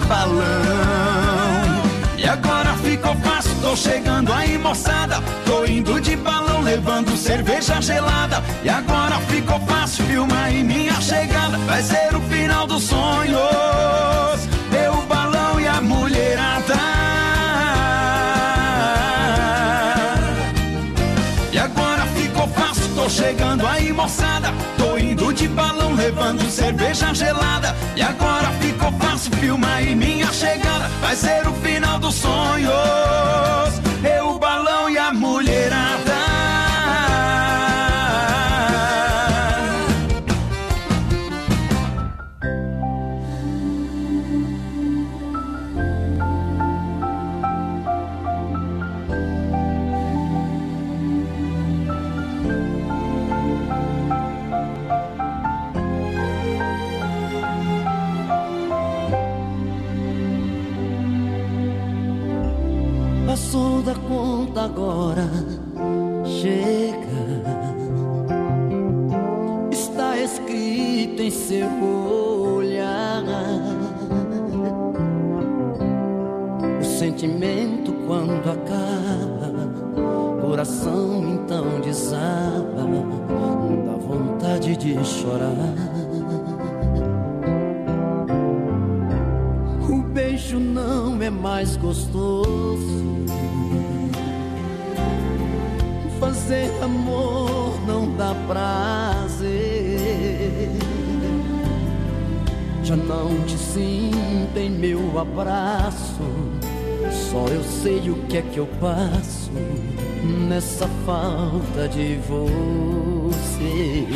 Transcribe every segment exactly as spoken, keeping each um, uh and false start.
balão. E agora ficou fácil, tô chegando aí, moçada. Tô indo de balão, levando cerveja gelada. E agora ficou fácil, filma aí minha chegada. Vai ser o final dos sonhos, eu, o balão e a mulherada. E agora ficou fácil, tô chegando aí, moçada. Tô indo de balão, levando cerveja gelada. E agora ficou fácil, filma aí minha chegada. Vai ser o final dos sonhos, eu, o balão e a mulherada. Passou da conta agora, chega. Está escrito em seu olhar. O sentimento quando acaba, coração então desaba, dá vontade de chorar. O beijo não é mais gostoso, fazer amor não dá prazer. Já não te sinto em meu abraço, só eu sei o que é que eu passo nessa falta de você.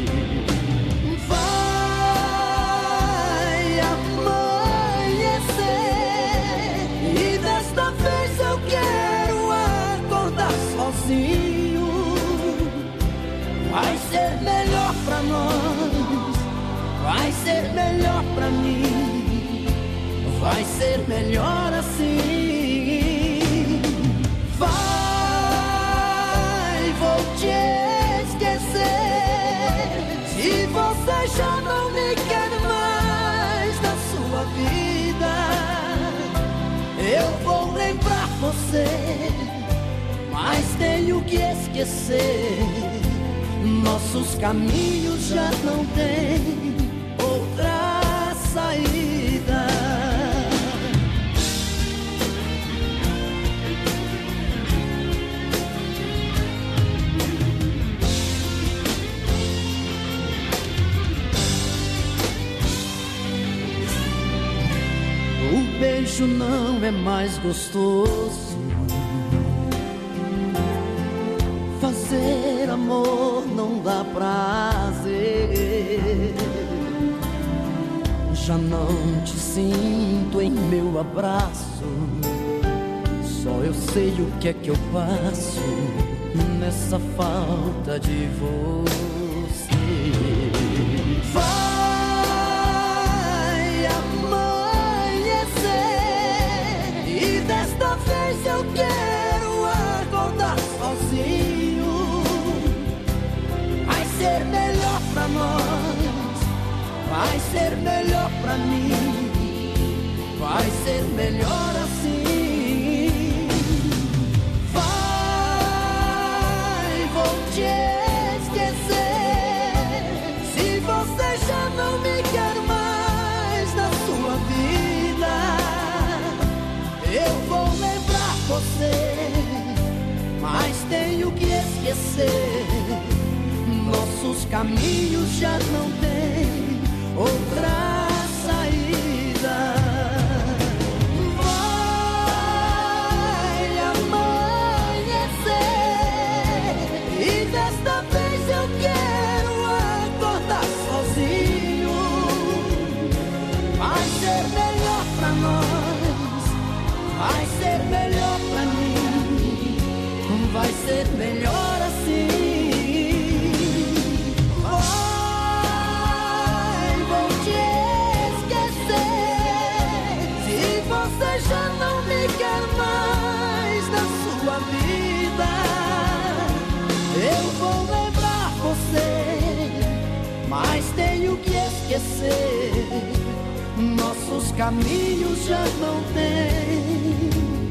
Vai amanhecer e desta vez eu quero acordar sozinho. Vai ser melhor pra nós, vai ser melhor pra mim, vai ser melhor assim. Vai, vou te esquecer, se você já não me quer mais na sua vida, eu vou lembrar você, mas tenho que esquecer. Nossos caminhos já não têm outra saída. O beijo não é mais gostoso, fazer amor não dá prazer. Já não te sinto em meu abraço, só eu sei o que é que eu passo nessa falta de você. Vai amanhecer e desta vez eu quero acordar sozinho. Vai ser melhor pra nós, vai ser melhor pra mim, vai ser melhor assim. Vai, vou te esquecer, se você já não me quer mais na sua vida, eu vou lembrar você, mas tenho que esquecer. Nossos caminhos já não têm outra saída. Vai amanhecer e desta vez eu quero acordar sozinho. Vai ser melhor pra nós, vai ser melhor pra mim, vai ser melhor assim. Já não me quer mais na sua vida, eu vou lembrar você, mas tenho que esquecer. Nossos caminhos já não têm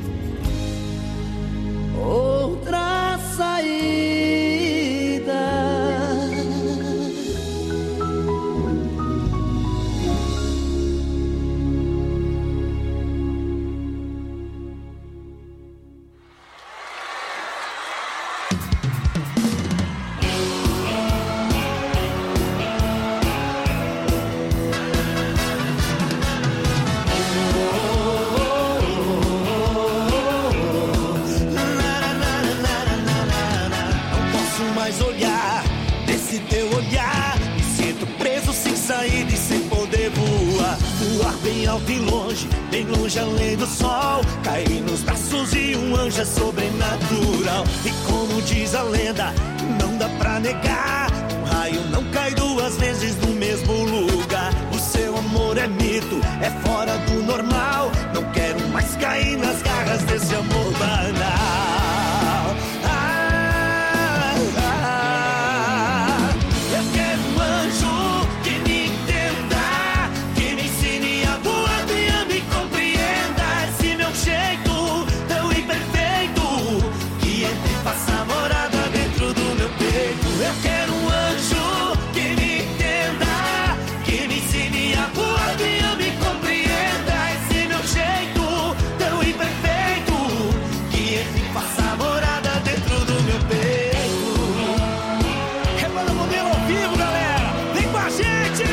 outra saída. Bem alto e longe, bem longe além do sol, cair nos braços de um anjo é sobrenatural. E como diz a lenda, não dá pra negar, um raio não cai duas vezes no mesmo lugar. O seu amor é mito, é fora do normal, não quero mais cair nas garras desse amor banal. Ah, ah, eu quero um anjo que me entenda, que me ensine a voar, me compreenda esse meu jeito tão imperfeito, que entre e faça morada dentro do meu peito. Eu quero um anjo que me entenda, que me ensine a voar, me compreenda esse meu jeito tão imperfeito, que entre e faça morada dentro do meu peito. Rebanda modelo ao vivo, galera, vem com a gente!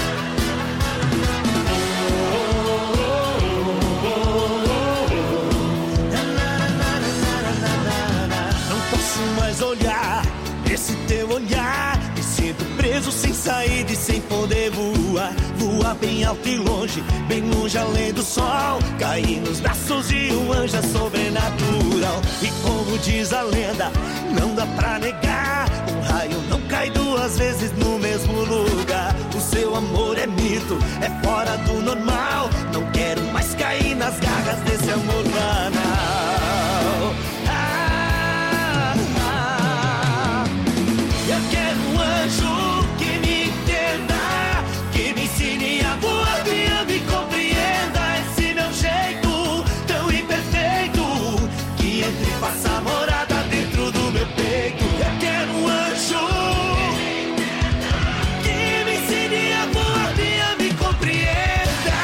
Olhar, esse teu olhar, me sinto preso sem saída e sem poder voar. Voar bem alto e longe, bem longe além do sol, cair nos braços de um anjo é sobrenatural. E como diz a lenda, não dá pra negar, um raio não cai duas vezes no mesmo lugar. O seu amor é mito, é fora do normal, não quero mais cair nas garras desse amor banal. Eu quero um anjo que me entenda, que me ensine a voar, me compreenda esse meu jeito tão imperfeito, que entre e faça morada dentro do meu peito. Eu quero um anjo que me ensine a voar, me compreenda,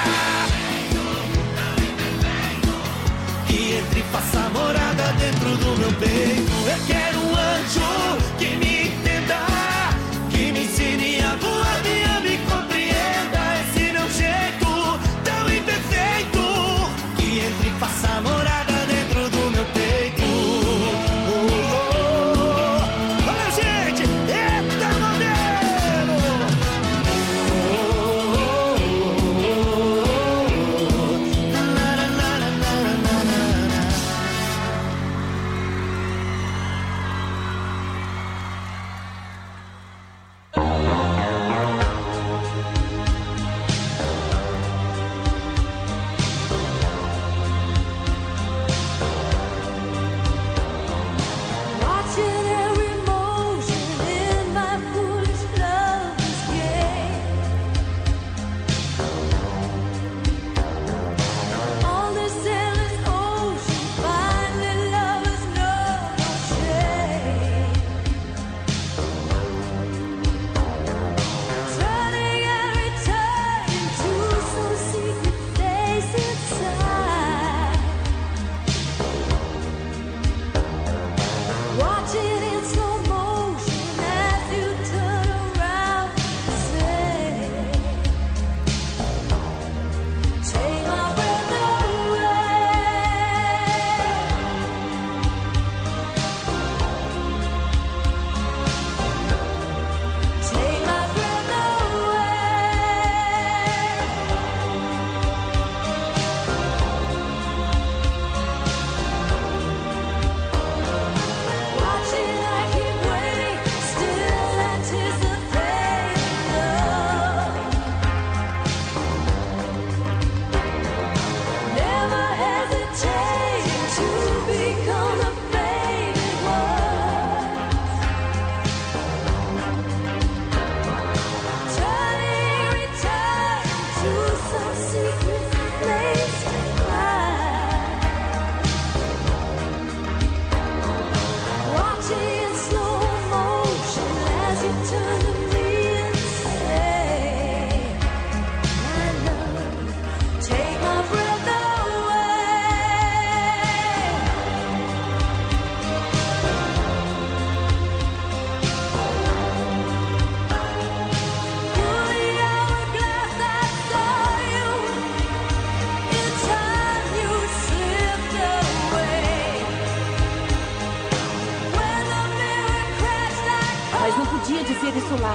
que entre e faça morada dentro do meu peito. Eu quero um anjo que me que me ensine a voar, me compreenda esse meu jeito tão imperfeito, que entre e faça morada dentro do meu peito. Oh, oh, oh. Olha, gente, eita modelo! Oh, oh, oh, oh. Na, na, na, na, na, na, na.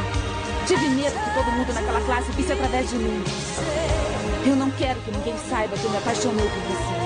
Tive medo que todo mundo naquela classe visse através de mim. Eu não quero que ninguém saiba que eu me apaixonei por você.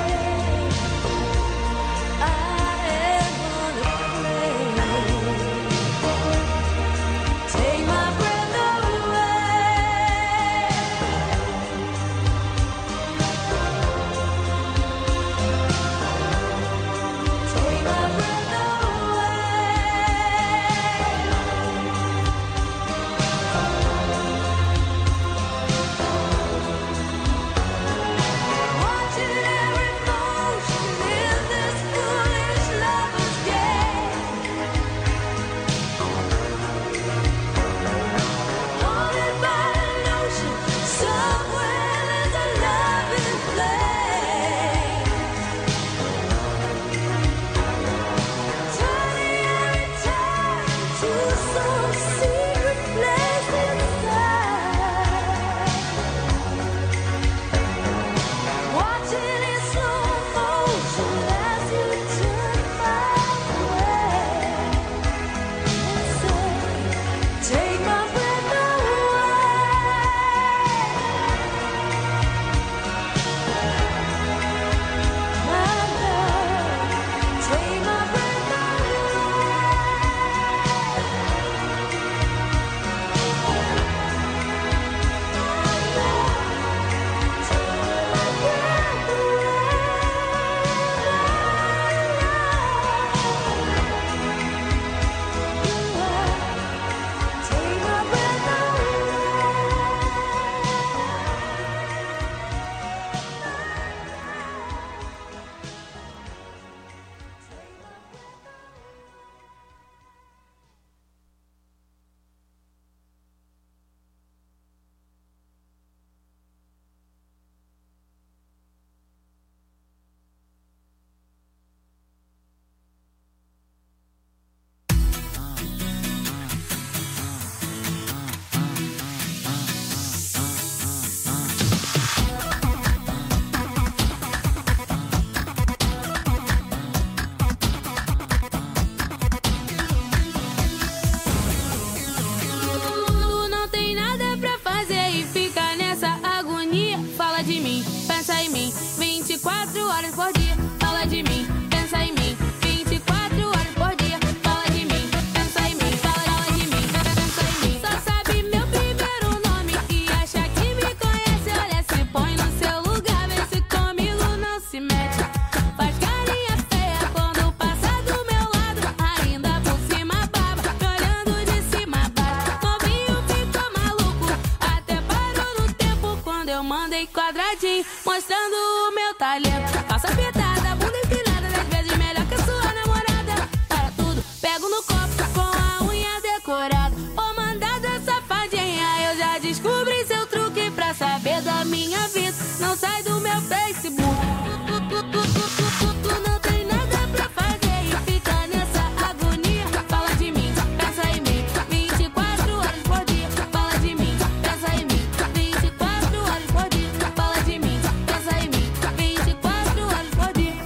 Mostrando o meu talento. Faço apertada, bunda empinada, dez vezes melhor que a sua namorada. Para tudo, pego no copo com a unha decorada. Ô mandada safadinha, eu já descobri seu truque. Pra saber da minha vida, não sai do meu Facebook. Tu, tu, tu, tu, tu, tu, tu não tem nada pra fazer e fica nessa agonia. Fala de mim, pensa em mim, vinte e quatro horas por dia. Fala de mim, pensa em mim, vinte e quatro horas por dia. Fala de mim, pensa em mim, vinte e quatro horas por dia.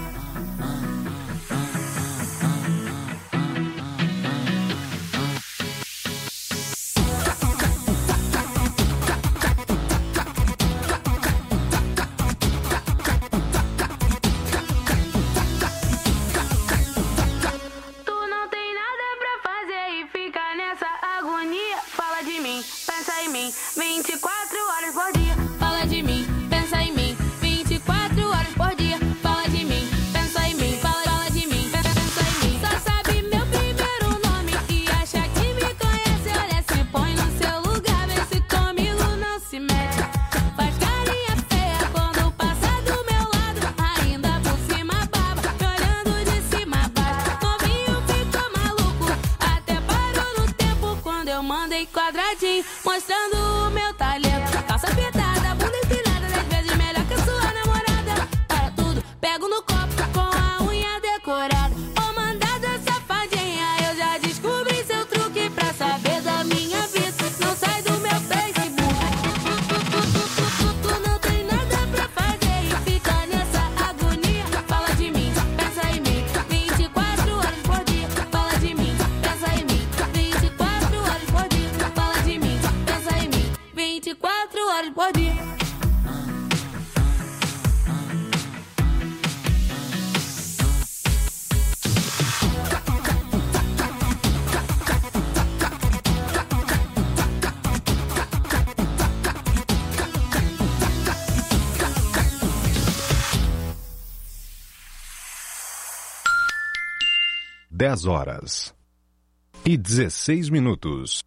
dez horas e dezesseis minutos.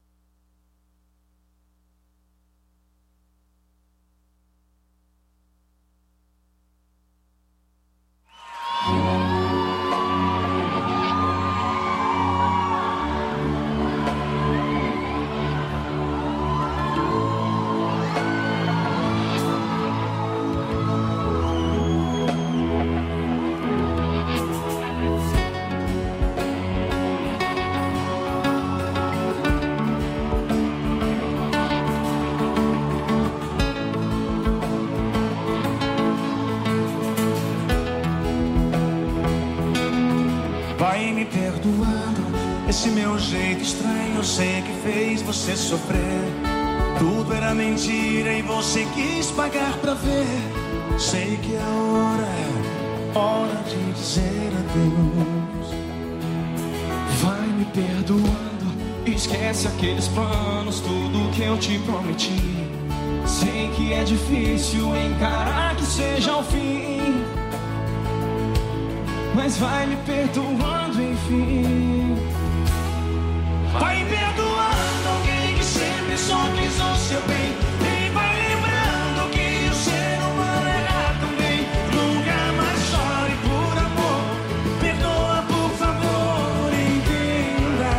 Esse meu jeito estranho, eu sei que fez você sofrer. Tudo era mentira e você quis pagar pra ver. Sei que é hora, hora de dizer adeus. Vai me perdoando, esquece aqueles planos, tudo que eu te prometi. Sei que é difícil encarar que seja o fim, mas vai me perdoando enfim. Vai perdoando alguém que sempre só quis o seu bem. E vai lembrando que o ser humano erra também. Nunca mais chore por amor. Perdoa, por favor, entenda.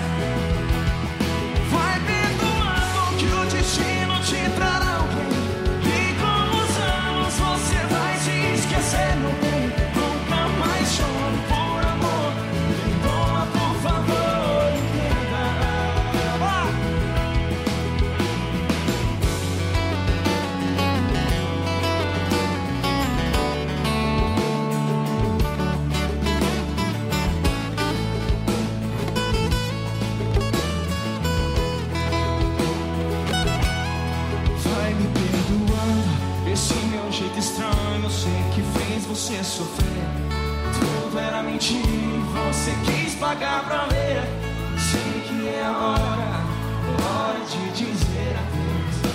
Vai perdoando que o destino te trará alguém. E com os anos você vai se esquecer, meu bem. Nunca mais chore por amor. Perdoa, por favor. Você sofrer, tudo era mentira, você quis pagar pra ver. Sei que é a hora, hora de dizer adeus.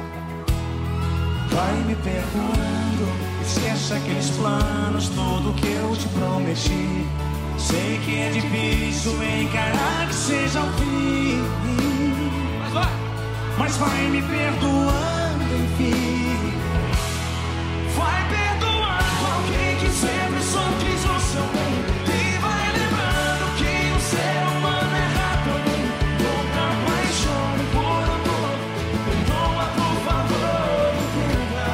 Vai me perdoando, esquece aqueles planos, tudo que eu te prometi. Sei que é difícil encarar que seja o fim, mas vai, mas vai me perdoando enfim. Vai perdoando alguém que sempre só quis o seu bem. E vai lembrando que o ser humano erra também. Nunca mais chore por amor. Perdoa, por favor, entenda.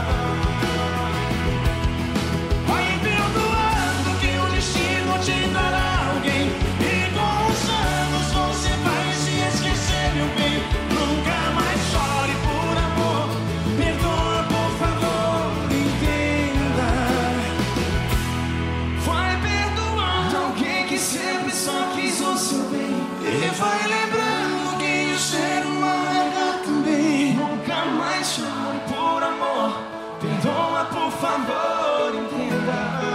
Vai perdoando que o destino te dará alguém. E com os anos você vai se esquecer, meu bem. Nunca mais chore por amor. Perdoa, por favor, entenda. Vai perdoando alguém que sempre só quis o seu bem. E vai lembrando que o ser humano erra também. Nunca mais chore por amor. Perdoa, por favor, entenda.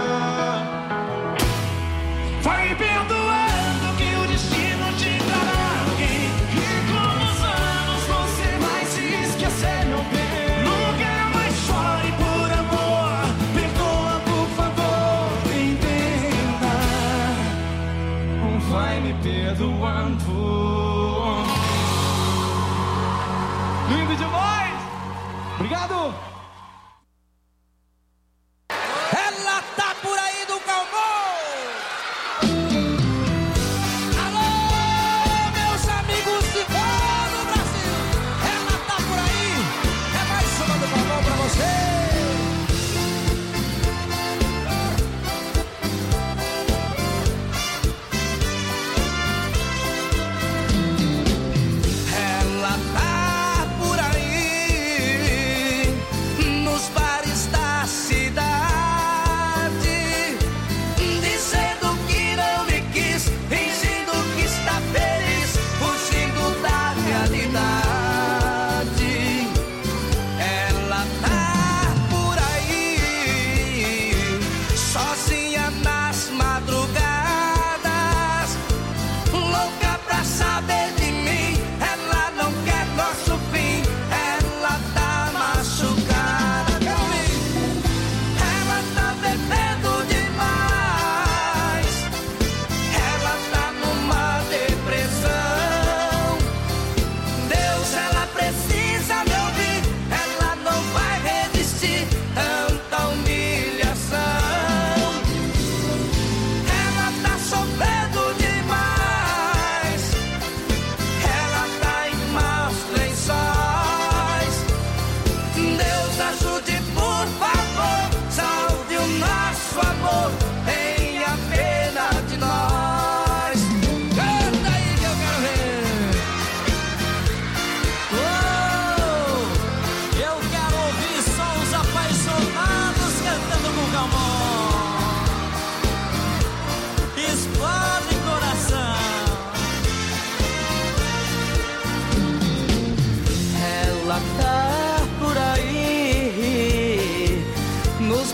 Vai perdoando que o destino te dará alguém. E com os anos você vai se esquecer, meu bem. Nunca mais chore por amor. Perdoa, por favor, entenda. Vai me perdoando. Lindo demais! Obrigado!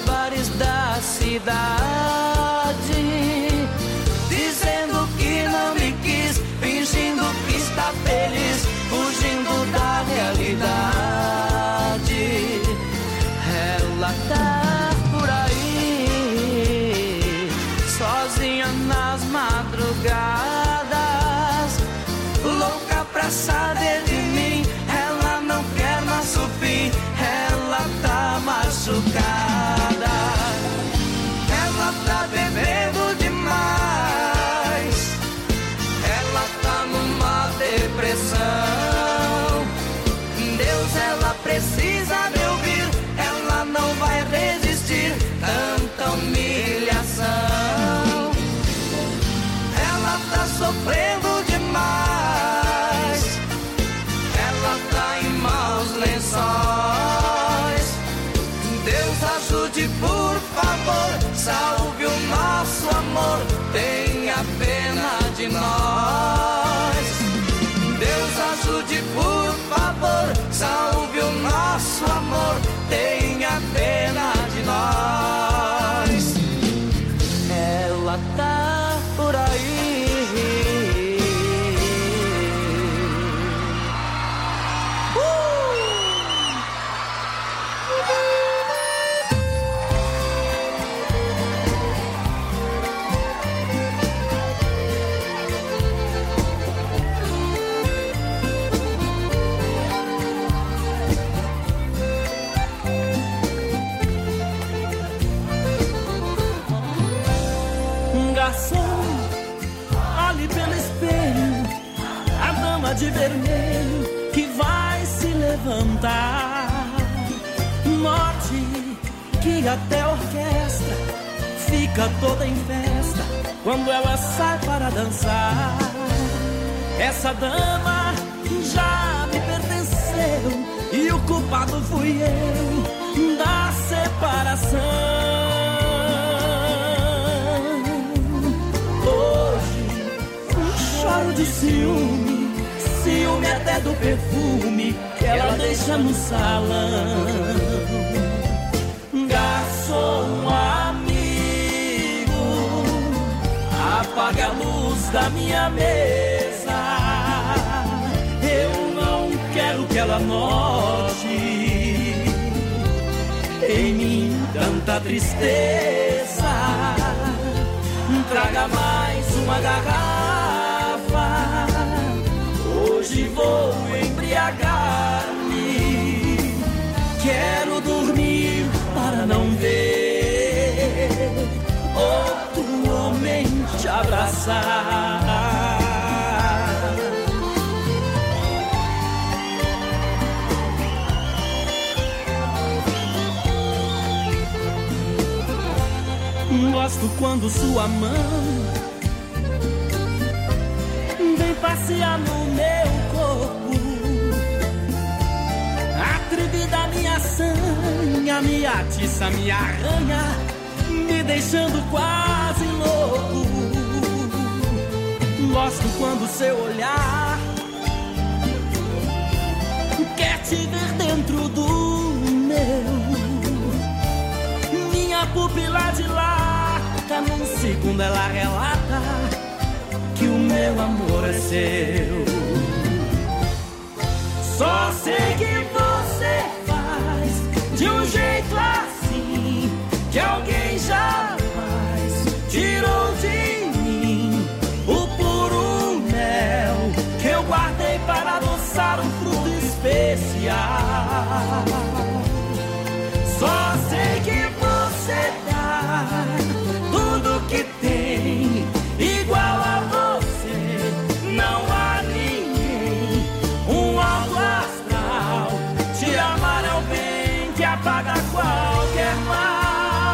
bares da cidade, dizendo que não me quis, fingindo que está feliz, fugindo da realidade. Ela tá por aí, sozinha nas madrugadas, louca pra saber de mim. Ela não quer nosso fim, ela tá machucada. Ela tá bebendo demais, ela tá numa depressão. Deus, ela precisa me ouvir, ela não vai resistir tanta humilhação. Ela tá sofrendo demais, ela tá em maus lençóis. Deus, ajude, por favor, salve o nosso amor, tenha pena de nós. Deus, ajude, por favor, salve o nosso amor, tenha pena de nós. Ela tá por aí. Garçom, olhe pelo espelho, a dama de vermelho que vai se levantar. Note que até a orquestra fica toda em festa quando ela sai para dançar. Essa dama já me pertenceu e o culpado fui eu da separação. Choro de ciúme, ciúme até do perfume que ela deixa no salão. Garçom amigo, apague a luz da minha mesa. Eu não quero que ela note em mim tanta tristeza. Traga mais uma garrafa, hoje vou embriagar-me. Quero dormir para não ver outro homem te abraçar. Gosto quando sua mão vem passear no meu corpo, atrevida minha sanha, me atiça, me arranha, me deixando quase louco. Gosto quando seu olhar quer te ver dentro do meu. Minha pupila dilata, num segundo ela relata que o meu amor é seu. Só sei que você faz de um jeito assim que alguém jamais tirou de mim o puro mel que eu guardei para adoçar um fruto especial. Só sei que você dá tudo que tem, igual a você não há ninguém. Um alto astral, te amar é o bem que apaga qualquer mal.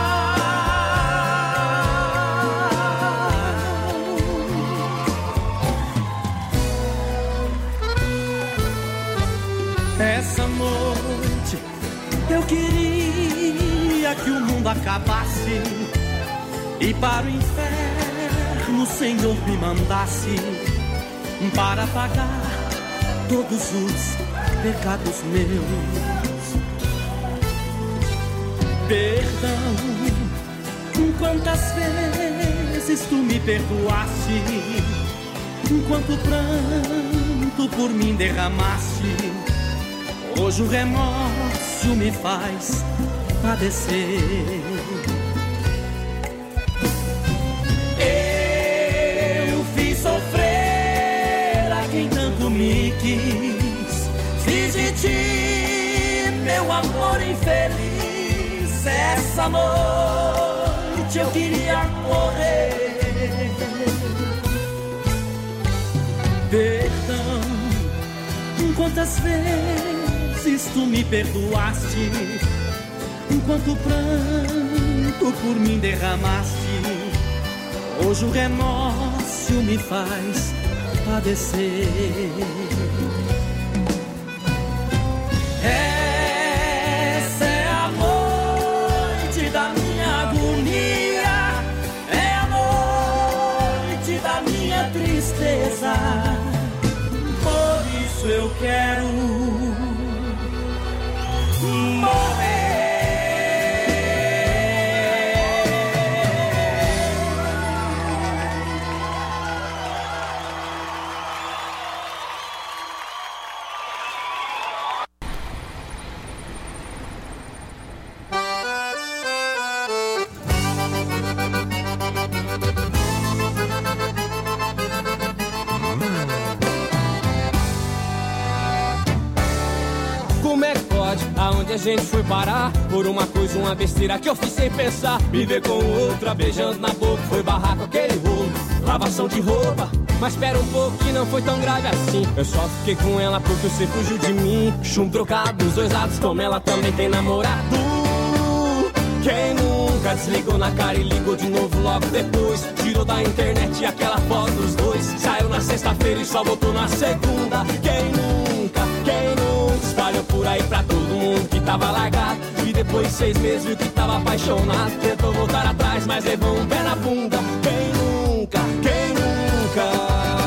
Essa noite eu queria que o mundo acabasse e para o inferno o Senhor me mandasse para pagar todos os pecados meus. Perdão, quantas vezes tu me perdoaste, quanto pranto por mim derramaste. Hoje o remorso me faz padecer. Eu fiz sofrer a quem tanto me quis, fiz de ti meu amor infeliz. Essa noite eu queria morrer. Perdão, quantas vezes tu me perdoaste, quanto pranto por mim derramaste. Hoje o remorso me faz padecer. Essa é a noite da minha agonia, é a noite da minha tristeza. Por isso eu quero morrer. Como é que pode? Aonde a gente foi parar? Por uma coisa, uma besteira que eu fiz sem pensar. Me ver com outra, beijando na boca. Foi barrar com aquele rolo, lavação de roupa. Mas espera um pouco que não foi tão grave assim. Eu só fiquei com ela porque você fugiu de mim. Chum trocado dos dois lados, como ela também tem namorado. Quem nunca desligou na cara e ligou de novo logo depois? Tirou da internet aquela foto dos dois. Saiu na sexta-feira e só voltou na segunda. Quem nunca, quem nunca espalhou por aí pra todo mundo que tava largado. E depois de seis meses viu que tava apaixonado. Tentou voltar atrás, mas levou um pé na bunda. Quem nunca, quem nunca?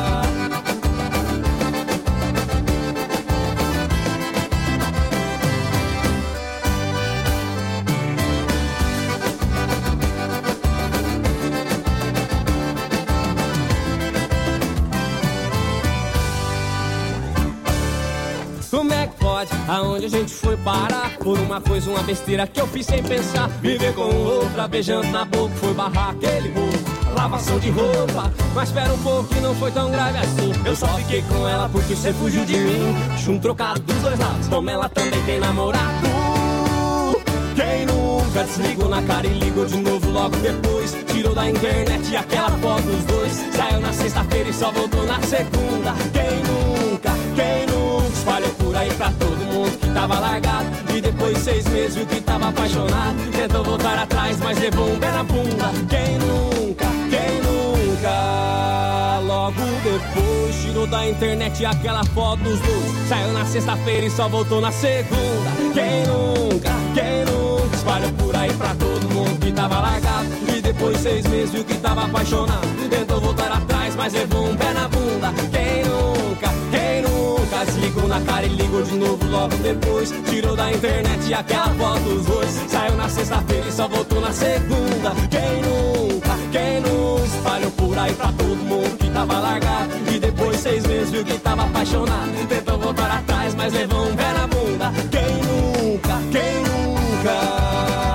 Como é que pode? Aonde a gente foi parar? Por uma coisa, uma besteira que eu fiz sem pensar. Viver com outra, beijando na boca. Foi barrar aquele bolo, lavação de roupa. Mas espera um pouco que não foi tão grave assim. Eu só fiquei com ela porque você fugiu de mim. Chum trocado dos dois lados, como ela também tem namorado. Quem nunca desligou na cara e ligou de novo logo depois? Tirou da internet aquela foto dos dois. Saiu na sexta-feira e só voltou na segunda. Quem nunca, quem nunca espalhou por aí pra todo mundo que tava largado. E depois de seis meses viu que tava apaixonado. Tentou voltar atrás, mas levou um pé na bunda. Quem nunca, quem nunca? Logo depois tirou da internet aquela foto dos dois. Saiu na sexta-feira e só voltou na segunda. Quem nunca, quem nunca espalhou por aí pra todo mundo que tava largado. E depois de seis meses viu que tava apaixonado. Tentou voltar atrás, mas levou um pé na bunda. Quem nunca, quem nunca desligou na cara e ligou de novo logo depois? Tirou da internet aquela foto dos dois. Saiu na sexta-feira e só voltou na segunda. Quem nunca, quem nunca espalhou por aí pra todo mundo que tava largado. E depois de seis meses viu que tava apaixonado. Tentou voltar atrás, mas levou um pé na bunda. Quem nunca, quem nunca?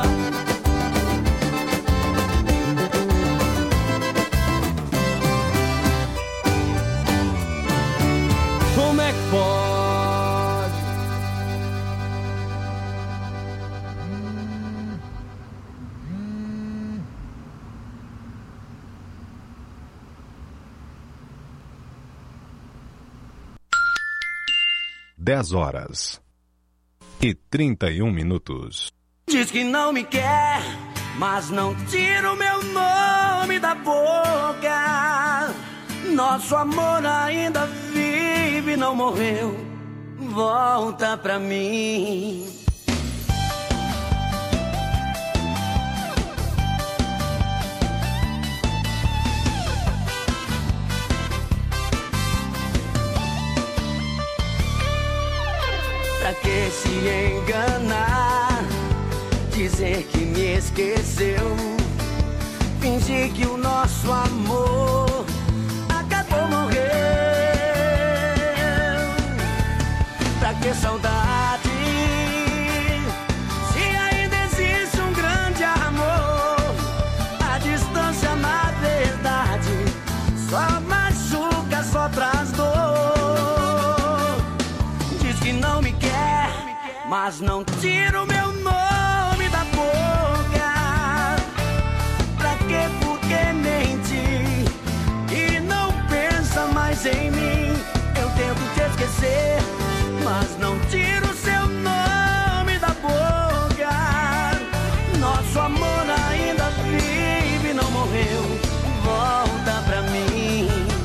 Como é que pode? Dez horas e trinta e um minutos. Diz que não me quer, mas não tira o meu nome da boca. Nosso amor ainda vive, não morreu. Volta pra mim. Pra que se enganar? Dizer que desde que o nosso amor acabou, morreu. Pra que saudade, se ainda existe um grande amor? A distância, na verdade, só machuca, só traz dor. Diz que não me quer, mas não tira o meu nome da boca. Pra que, por que mente e não pensa mais em mim? Eu tento te esquecer, mas não tiro o seu nome da boca. Nosso amor ainda vive, não morreu. Volta pra mim.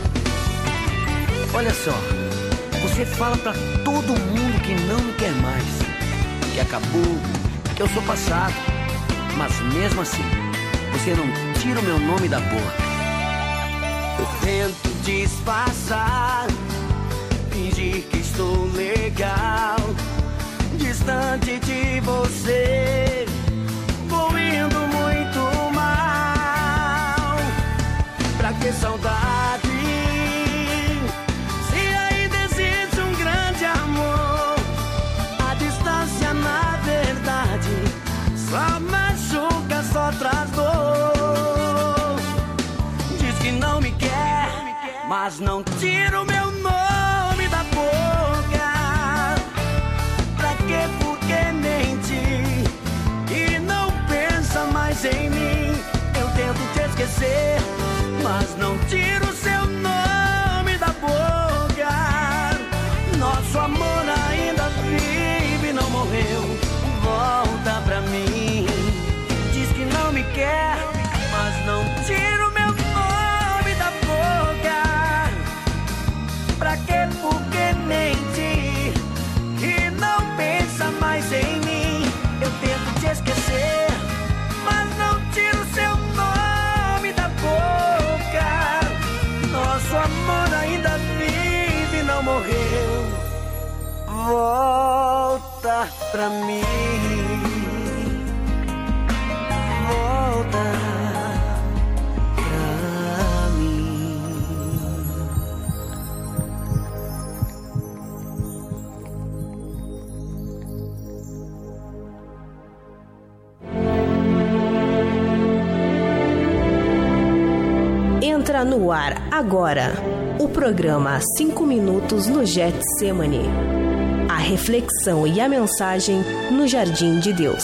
Olha só, você fala pra todo mundo que não me quer mais, que acabou, que eu sou passado, mas mesmo assim, você não tira o meu nome da boca. Eu tento disfarçar, fingir que estou legal, distante de você, vou indo muito mal. Pra que saudade, se ainda existe um grande amor? A distância, na verdade, só machuca, só traz dor. Diz que não me quer, mas não tira o meu nome da boca. Pra que, por que mente e não pensa mais em mim? Eu tento te esquecer, mas não tiro o seu nome da boca. Nosso amor ainda vive, não morreu. Volta pra mim. Diz que não me quer, mas não tira o meu nome da boca. Pra que, por que mente e não pensa mais em mim? Eu tento te esquecer, mas não tiro o seu nome da boca. Nosso amor ainda vive, não morreu. Volta pra mim. Volta pra mim. Entra no ar agora o programa cinco minutos no Getsemane. A reflexão e a mensagem no Jardim de Deus.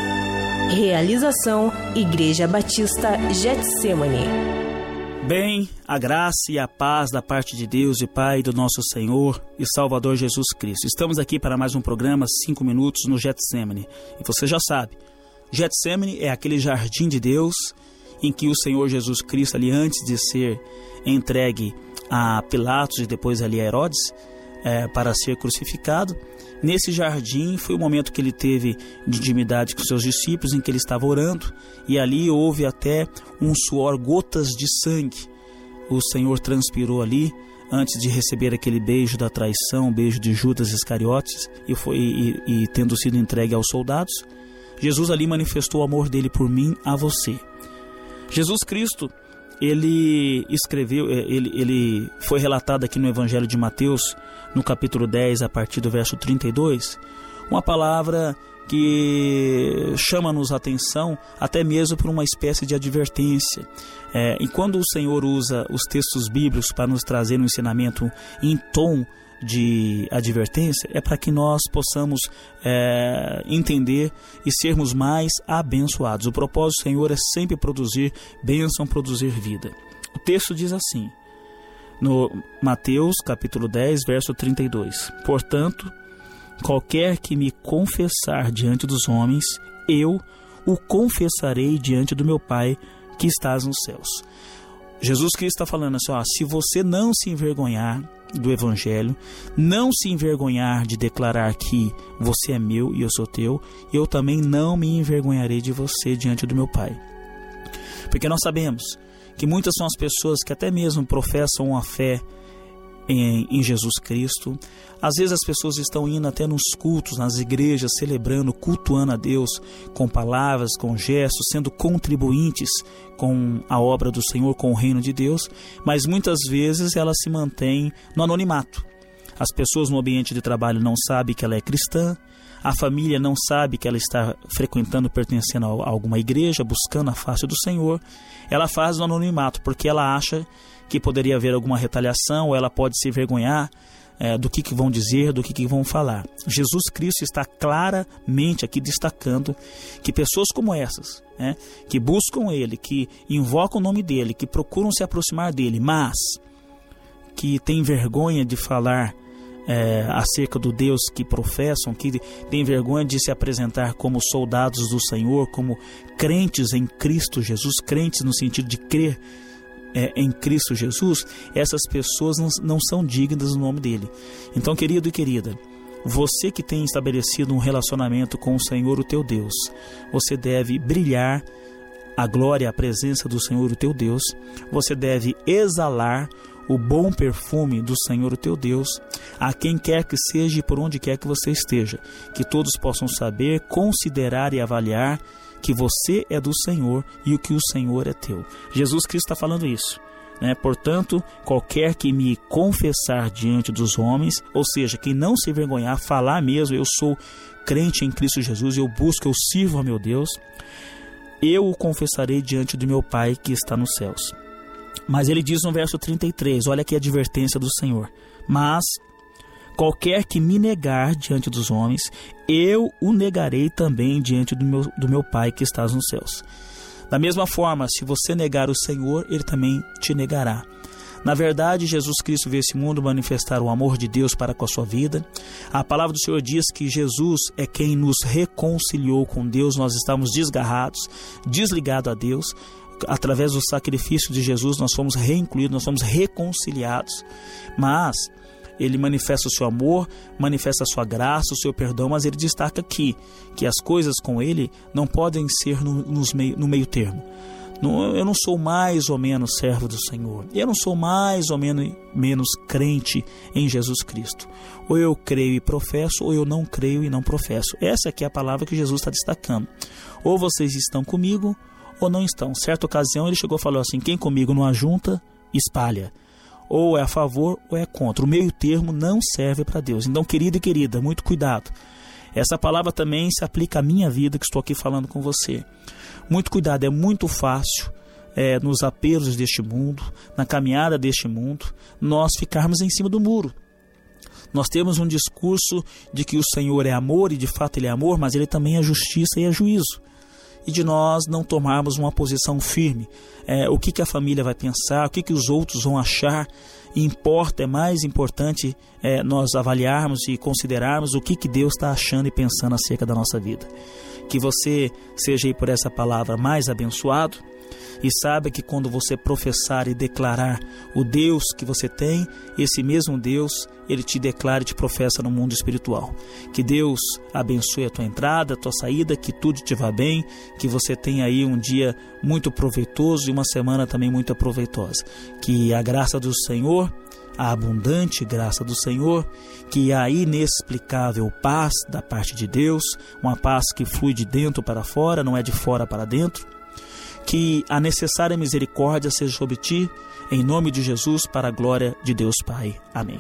Realização Igreja Batista Getsemane. Bem, a graça e a paz da parte de Deus e Pai do nosso Senhor e Salvador Jesus Cristo. Estamos aqui para mais um programa cinco minutos no Getsemane. E você já sabe, Getsemane é aquele jardim de Deus em que o Senhor Jesus Cristo, ali antes de ser entregue a Pilatos e depois ali a Herodes, é, para ser crucificado, nesse jardim foi o momento que ele teve de intimidade com seus discípulos, em que ele estava orando, e ali houve até um suor, gotas de sangue. O Senhor transpirou ali antes de receber aquele beijo da traição, o beijo de Judas Iscariotes, e, foi, e, e tendo sido entregue aos soldados, Jesus ali manifestou o amor dele por mim, a você. Jesus Cristo, ele escreveu, ele, ele foi relatado aqui no Evangelho de Mateus, no capítulo dez, a partir do verso trinta e dois, uma palavra que chama-nos a atenção, até mesmo por uma espécie de advertência. É, e quando o Senhor usa os textos bíblicos para nos trazer um ensinamento em tom de advertência, é para que nós possamos é, entender e sermos mais abençoados. O propósito do Senhor é sempre produzir bênção, produzir vida. O texto diz assim, no Mateus capítulo dez, verso trinta e dois: portanto, qualquer que me confessar diante dos homens, eu o confessarei diante do meu Pai que estás nos céus. Jesus Cristo está falando assim, ó, se você não se envergonhar do Evangelho, não se envergonhar de declarar que você é meu e eu sou teu, eu também não me envergonharei de você diante do meu Pai. Porque nós sabemos que muitas são as pessoas que até mesmo professam uma fé em, em Jesus Cristo. Às vezes as pessoas estão indo até nos cultos, nas igrejas, celebrando, cultuando a Deus com palavras, com gestos, sendo contribuintes com a obra do Senhor, com o reino de Deus, mas muitas vezes ela se mantém no anonimato. As pessoas no ambiente de trabalho não sabem que ela é cristã, a família não sabe que ela está frequentando, pertencendo a alguma igreja, buscando a face do Senhor. Ela faz no anonimato porque ela acha que poderia haver alguma retaliação, ou ela pode se envergonhar é, do que, que vão dizer, do que, que vão falar. Jesus Cristo está claramente aqui destacando que pessoas como essas, né, que buscam Ele, que invocam o nome dEle, que procuram se aproximar dEle, mas que têm vergonha de falar É, acerca do Deus que professam, que tem vergonha de se apresentar como soldados do Senhor, como crentes em Cristo Jesus, crentes no sentido de crer é, em Cristo Jesus, essas pessoas não, não são dignas do nome dele. Então, querido e querida, você que tem estabelecido um relacionamento com o Senhor, o teu Deus, você deve brilhar a glória, a presença do Senhor, o teu Deus, você deve exalar o bom perfume do Senhor, o teu Deus, a quem quer que seja e por onde quer que você esteja, que todos possam saber, considerar e avaliar que você é do Senhor e o que o Senhor é teu. Jesus Cristo está falando isso, né? Portanto, qualquer que me confessar diante dos homens, ou seja, quem não se envergonhar, falar mesmo, eu sou crente em Cristo Jesus, eu busco, eu sirvo a meu Deus, eu o confessarei diante do meu Pai que está nos céus. Mas ele diz no verso trinta e três, olha aqui a advertência do Senhor: mas qualquer que me negar diante dos homens, eu o negarei também diante do meu, do meu Pai que está nos céus. Da mesma forma, se você negar o Senhor, Ele também te negará. Na verdade, Jesus Cristo veio a esse mundo manifestar o amor de Deus para com a sua vida. A palavra do Senhor diz que Jesus é quem nos reconciliou com Deus. Nós estávamos desgarrados, desligados a Deus. Através do sacrifício de Jesus nós fomos reincluídos, nós fomos reconciliados. Mas Ele manifesta o seu amor, manifesta a sua graça, o seu perdão, mas Ele destaca aqui que as coisas com Ele não podem ser no, nos meio, no meio termo. Não, eu não sou mais ou menos servo do Senhor, eu não sou mais ou menos, menos crente em Jesus Cristo. Ou eu creio e professo, ou eu não creio e não professo. Essa aqui é a palavra que Jesus está destacando. Ou vocês estão comigo, ou não estão. Certa ocasião ele chegou e falou assim: quem comigo não ajunta, espalha. Ou é a favor ou é contra. O meio termo não serve para Deus. Então, querido e querida, muito cuidado. Essa palavra também se aplica à minha vida, que estou aqui falando com você. Muito cuidado, é muito fácil é, nos apelos deste mundo, na caminhada deste mundo, nós ficarmos em cima do muro. Nós temos um discurso de que o Senhor é amor, e de fato Ele é amor, mas Ele também é justiça e é juízo. E de nós não tomarmos uma posição firme. É, o que, que a família vai pensar, o que, que os outros vão achar. Importa, é mais importante é, nós avaliarmos e considerarmos o que, que Deus está achando e pensando acerca da nossa vida. Que você seja aí por essa palavra mais abençoado. E saiba que quando você professar e declarar o Deus que você tem, esse mesmo Deus, Ele te declara e te professa no mundo espiritual. Que Deus abençoe a tua entrada, a tua saída, que tudo te vá bem, que você tenha aí um dia muito proveitoso e uma semana também muito proveitosa. Que a graça do Senhor, a abundante graça do Senhor, que a inexplicável paz da parte de Deus, uma paz que flui de dentro para fora, não é de fora para dentro, que a necessária misericórdia seja sobre ti, em nome de Jesus, para a glória de Deus Pai. Amém.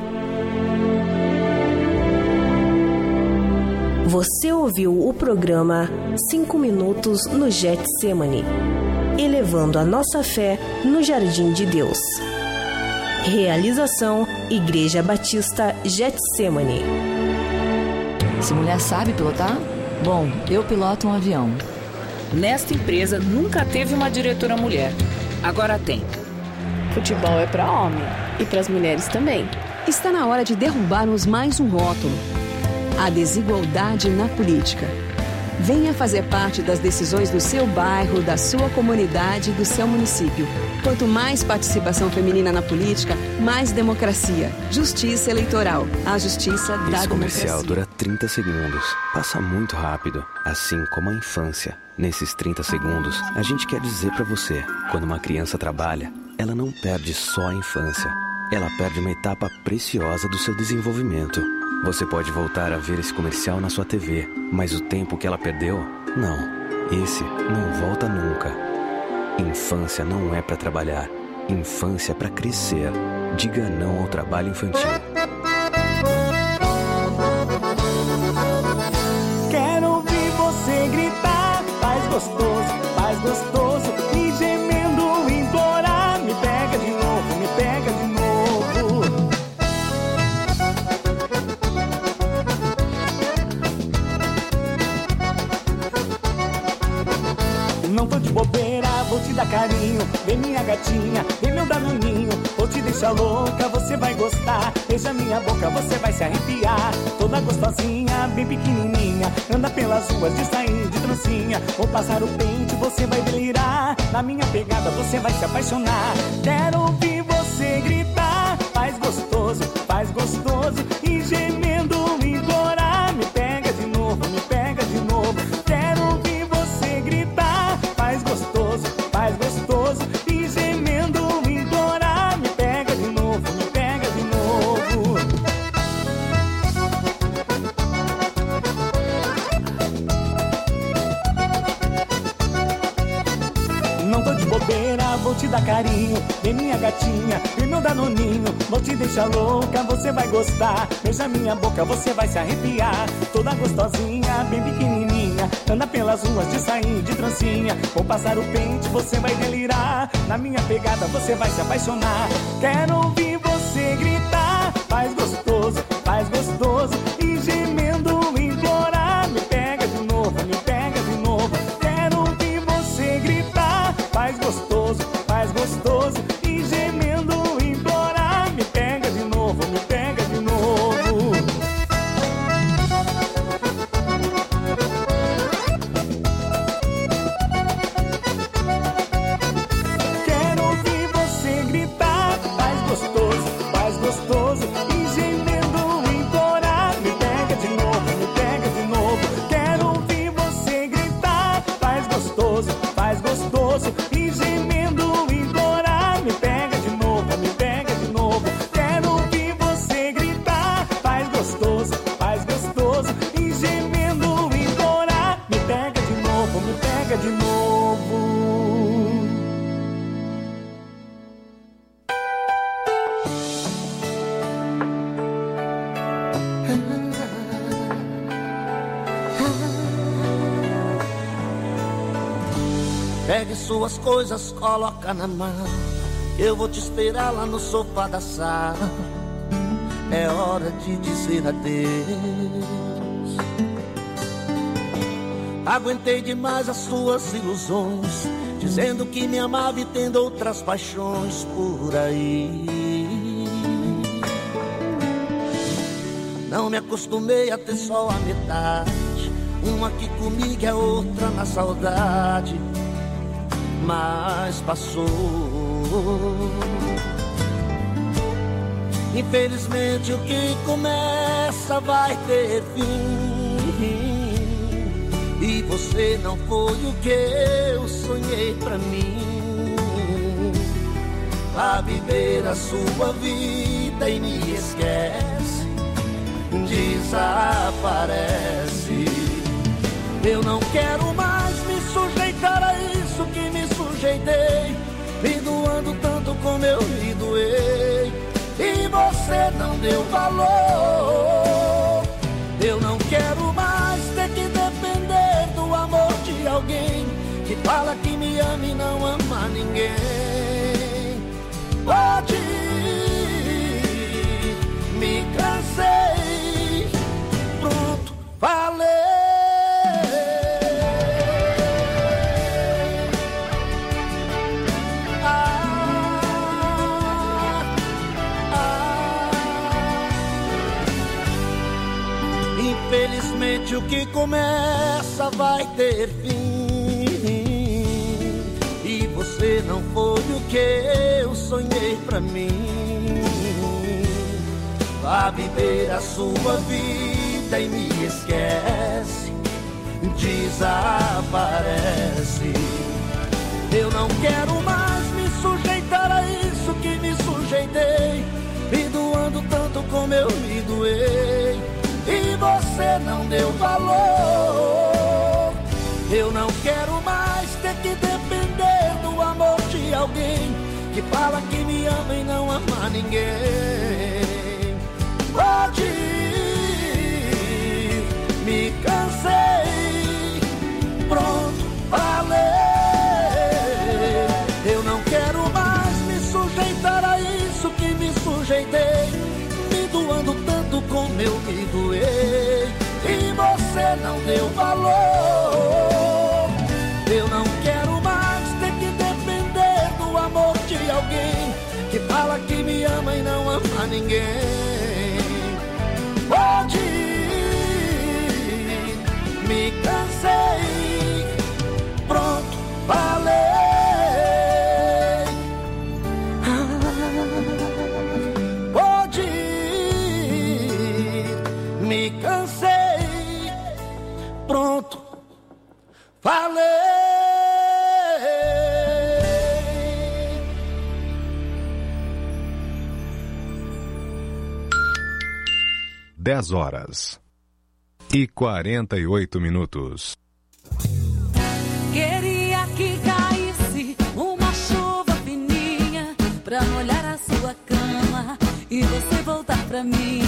Você ouviu o programa cinco minutos no Getsemane, elevando a nossa fé no jardim de Deus. Realização Igreja Batista Getsemane. Se mulher sabe pilotar? Bom, eu piloto um avião. Nesta empresa nunca teve uma diretora mulher. Agora tem. Futebol é para homem e para as mulheres também. Está na hora de derrubarmos mais um rótulo: a desigualdade na política. Venha fazer parte das decisões do seu bairro, da sua comunidade e do seu município. Quanto mais participação feminina na política, mais democracia. Justiça eleitoral. A justiça da democracia. Esse comercial dura trinta segundos. Passa muito rápido, assim como a infância. Nesses trinta segundos, a gente quer dizer pra você: quando uma criança trabalha, ela não perde só a infância. ela perde uma etapa preciosa do seu desenvolvimento. Você pode voltar a ver esse comercial na sua T V, mas o tempo que ela perdeu, não. Esse não volta nunca. Infância não é para trabalhar. Infância é para crescer. Diga não ao trabalho infantil. Quero ouvir você gritar, faz gostoso, faz gostoso, e gemendo implorar, me pega de novo, me pega de novo. Não tô de bobeira, vou te dar carinho, vem minha gatinha, vem meu danoninho, vou te deixar louca, você vai gostar, beija minha boca, você vai se arrepiar, toda gostosinha, bem pequenininha, anda pelas ruas de sair de trancinha, vou passar o pente, você vai delirar, na minha pegada você vai se apaixonar, quero ouvir você gritar, faz gostoso, faz gostoso, e gemendo implorar, me pega de novo, me pega de novo, quero ouvir você gritar, faz gostoso, faz gostoso, e gemendo implorar, me pega de novo, me pega de novo. Não tô de bobeira, vou te dar carinho, vem minha gatinha, vem meu danoninho, vou te deixar louca, você vai gostar, beija minha boca, você vai se arrepiar, toda gostosinha, bem pequenininha, anda pelas ruas de sair de trancinha, vou passar o pente, você vai delirar, na minha pegada você vai se apaixonar, quero ouvir você gritar, faz gostoso, faz gostoso, e gemendo implorar, me pega de novo, me pega de novo, quero ouvir você gritar, faz gostoso, faz gostoso, e gemendo implorar, me pega de novo, me pega de novo. Quero ouvir você gritar, faz gostoso, faz gostoso, e gemendo implorar, me pega de novo, me pega de novo. Quero ouvir você gritar, faz gostoso, faz gostoso, e gemendo implorar, me pega de novo, me pega de novo. Quero ouvir você gritar, faz gostoso, faz gostoso, e gemendo implorar, me pega de novo, me pega de novo. Pegue suas coisas, coloca na mão, eu vou te esperar lá no sofá da sala. É hora de dizer adeus. Aguentei demais as suas ilusões, dizendo que me amava e tendo outras paixões por aí. Não me acostumei a ter só a metade, uma aqui comigo é outra na saudade, mas passou. Infelizmente o que começa vai ter fim, e você não foi o que eu sonhei pra mim. Vá viver a sua vida e me esquece, desaparece. Eu não quero mais me sujeitar a isso que me sujeitei, me doando tanto como eu me doei, e você não deu valor. Eu não quero mais ter que depender do amor de alguém que fala que me ama e não ama ninguém. Pode ir, me cansei, pronto, falei. Infelizmente o que começa vai ter fim, e você não foi o que eu sonhei pra mim. Vá viver a sua vida e me esquece, desaparece. Eu não quero mais me sujeitar a isso que me sujeitei, como eu me doei e você não deu valor. Eu não quero mais ter que depender do amor de alguém que fala que me ama e não ama ninguém. Pode ir, me cansei, pronto, falei. Eu não quero mais me sujeitar a isso que me sujeitei, me doando tanto como eu me doei e você não deu valor. Eu não quero mais ter que depender do amor de alguém que fala que me ama e não ama ninguém. Pode ir, me cansei, pronto, falei. Pode ir, me cansei, pronto, falei. Dez horas e quarenta e oito minutos. Queria que caísse uma chuva fininha pra molhar a sua cama e você voltar pra mim.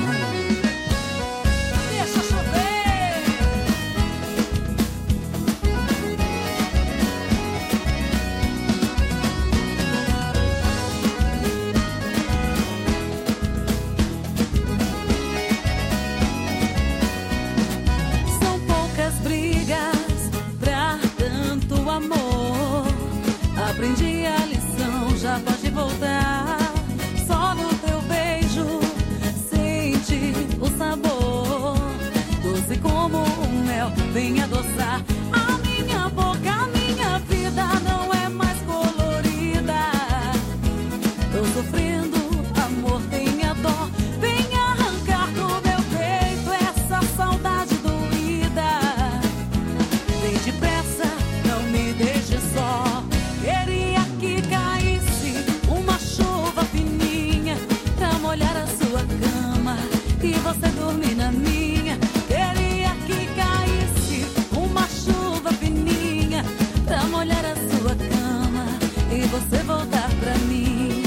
Deixa chover. Aprendi a lição, já pode voltar. Só no teu beijo sente o sabor, doce como o mel, vem adoçar a minha boca. A minha vida não é mais colorida. Tô sofrendo, amor, tenha dó. Vem arrancar do meu peito essa saudade doída. Vem depressa, não me deixe só. Queria que caísse uma chuva fininha pra molhar a sua cama e você dormir na minha. Queria que caísse uma chuva fininha pra molhar a sua cama e você voltar pra mim.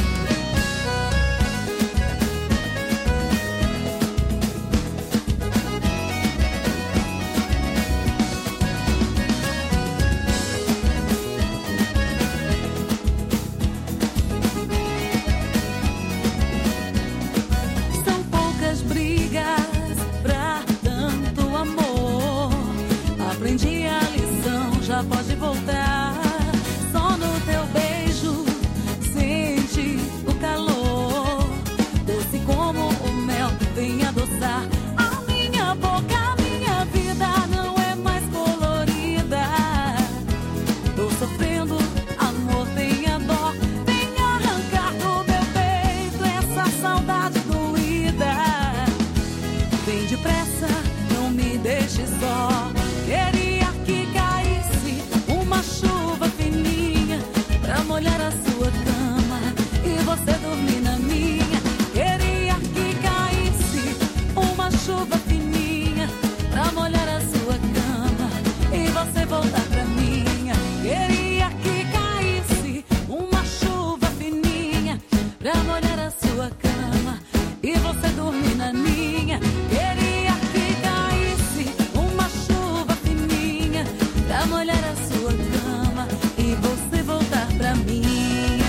Aprendi a lição, já pode voltar. Só no teu beijo sente o calor, doce como o mel, vem adoçar a minha boca. A minha vida não é mais colorida. Tô sofrendo, amor, tenha dó. Vem arrancar do meu peito essa saudade doída. Vem depressa, não me deixe só. Queria que caísse uma chuva fininha pra molhar a sua cama e você dormir na minha. Queria que caísse uma chuva fininha pra molhar a sua cama e você voltar pra minha. Queria que caísse uma chuva fininha pra molhar a sua cama e você dormir na minha. Queria que caísse uma chuva fininha pra molhar a sua cama e você voltar pra minha.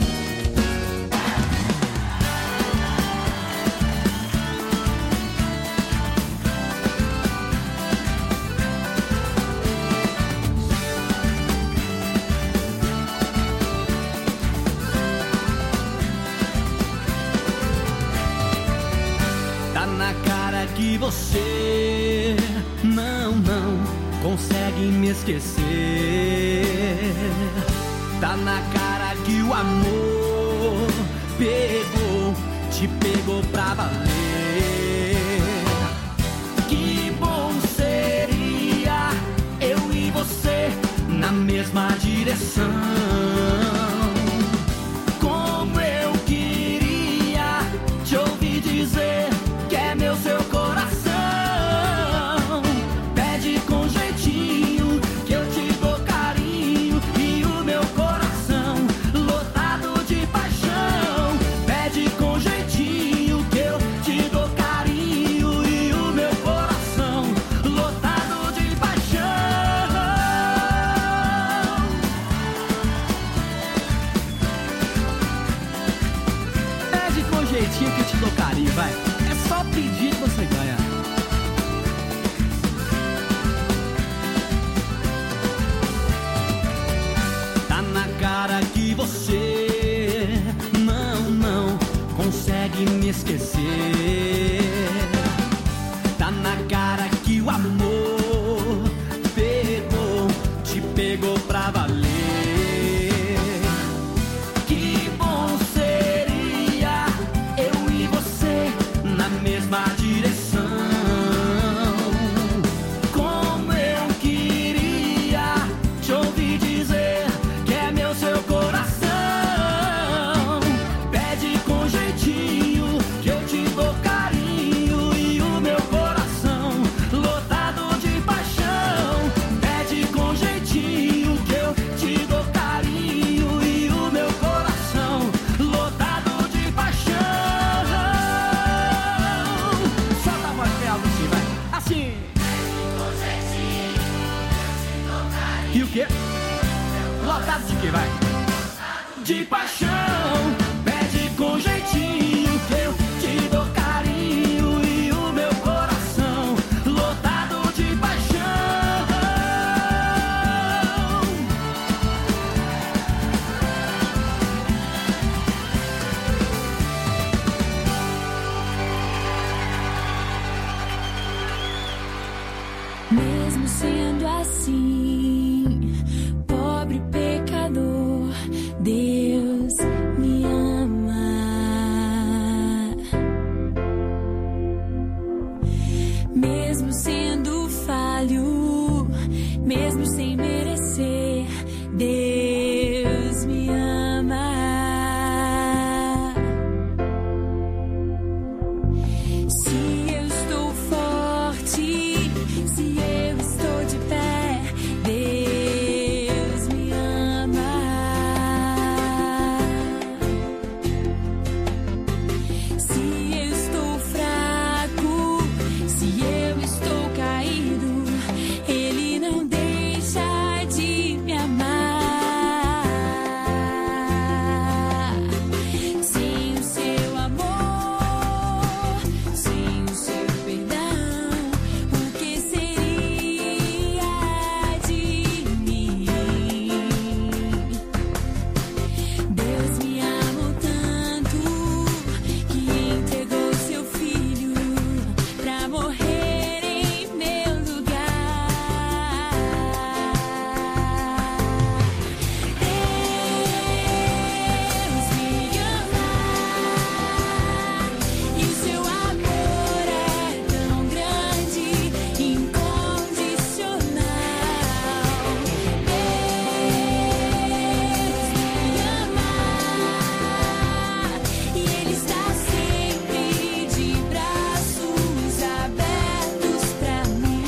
Tá na cara que você não, não consegue me esquecer. Tá na cara que o amor pegou, te pegou pra valer. Que bom seria eu e você na mesma direção. Como eu queria te ouvir esquecer. Tá na cara que o amor pegou, te pegou pra valer. Que bom seria eu e você na mesma direção. Como eu queria te ouvir dizer que é meu seu coração. Pede com jeitinho que eu te dou carinho e o meu coração lotado de paixão. Pede com jeitinho que eu te dou carinho e o meu coração lotado de paixão. Solta a voz real do si, vai. Assim. E o quê? Lotado de quê, vai? De paixão. Pede com jeitinho que eu te dou carinho e o meu coração lotado de paixão. Mesmo sendo assim, pobre pecador, Deus me ama. Mesmo sendo falho, mesmo sem merecer, Deus me ama. Se eu estou forte, se eu estou de pé, Deus me ama. Se eu estou fraco, se eu estou caído, Ele não deixa de me amar. Sem o seu amor, sem o seu perdão, o que seria de mim? Deus me amou tanto que entregou seu filho pra morrer em meu lugar. Deus me ama e o seu amor é tão grande, incondicional. Deus me ama e Ele está sempre de braços abertos pra mim.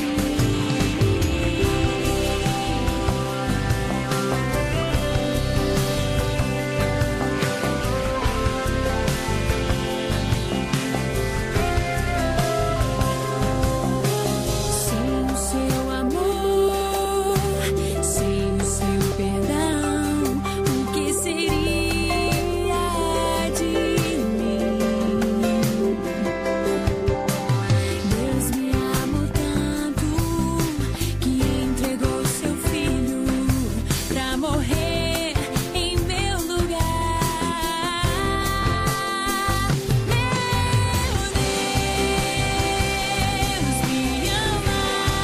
Sem o seu amor, sem o seu perdão, o que seria de mim? Deus me amou tanto que entregou seu filho pra morrer em meu lugar. Meu Deus me ama,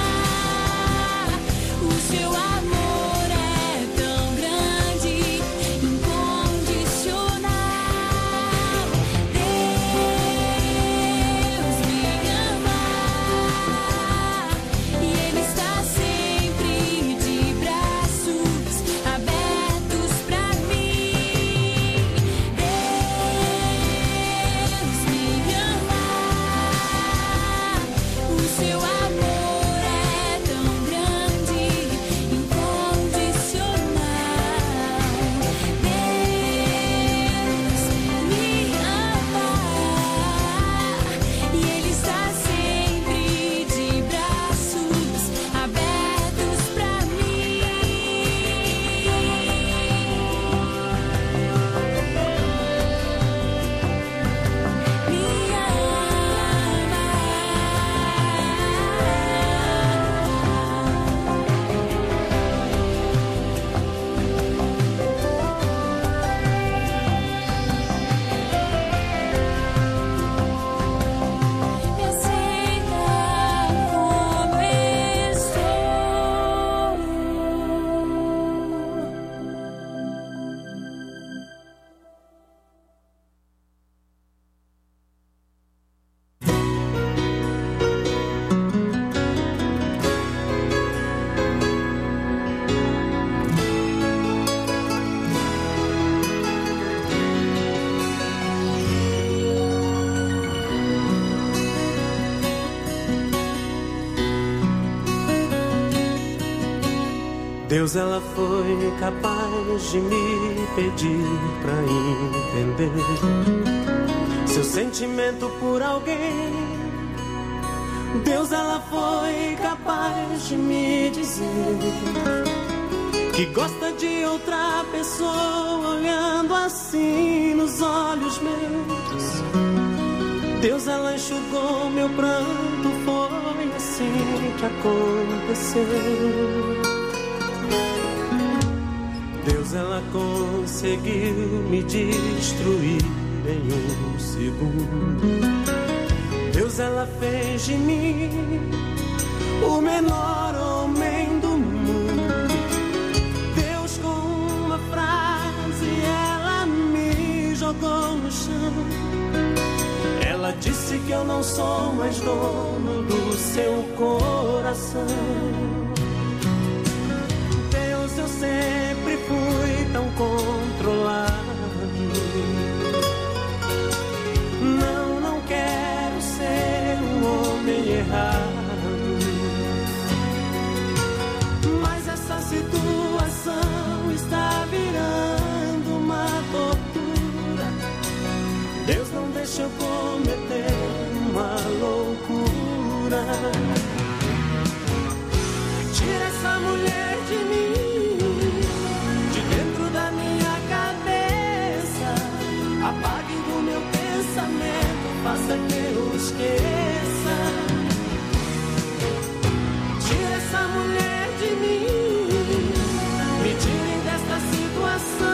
o seu amor é tão grande, incondicional. Deus me ama e Ele está sempre de braços abertos Deus, ela foi capaz de me pedir pra entender seu sentimento por alguém. Deus, ela foi capaz de me dizer que gosta de outra pessoa olhando assim nos olhos meus. Deus, ela enxugou meu pranto, foi assim que aconteceu. Deus, ela conseguiu me destruir em um segundo. Deus, ela fez de mim o menor homem do mundo. Deus, com uma frase, ela me jogou no chão. Ela disse que eu não sou mais dono do seu coração. Deus, eu sei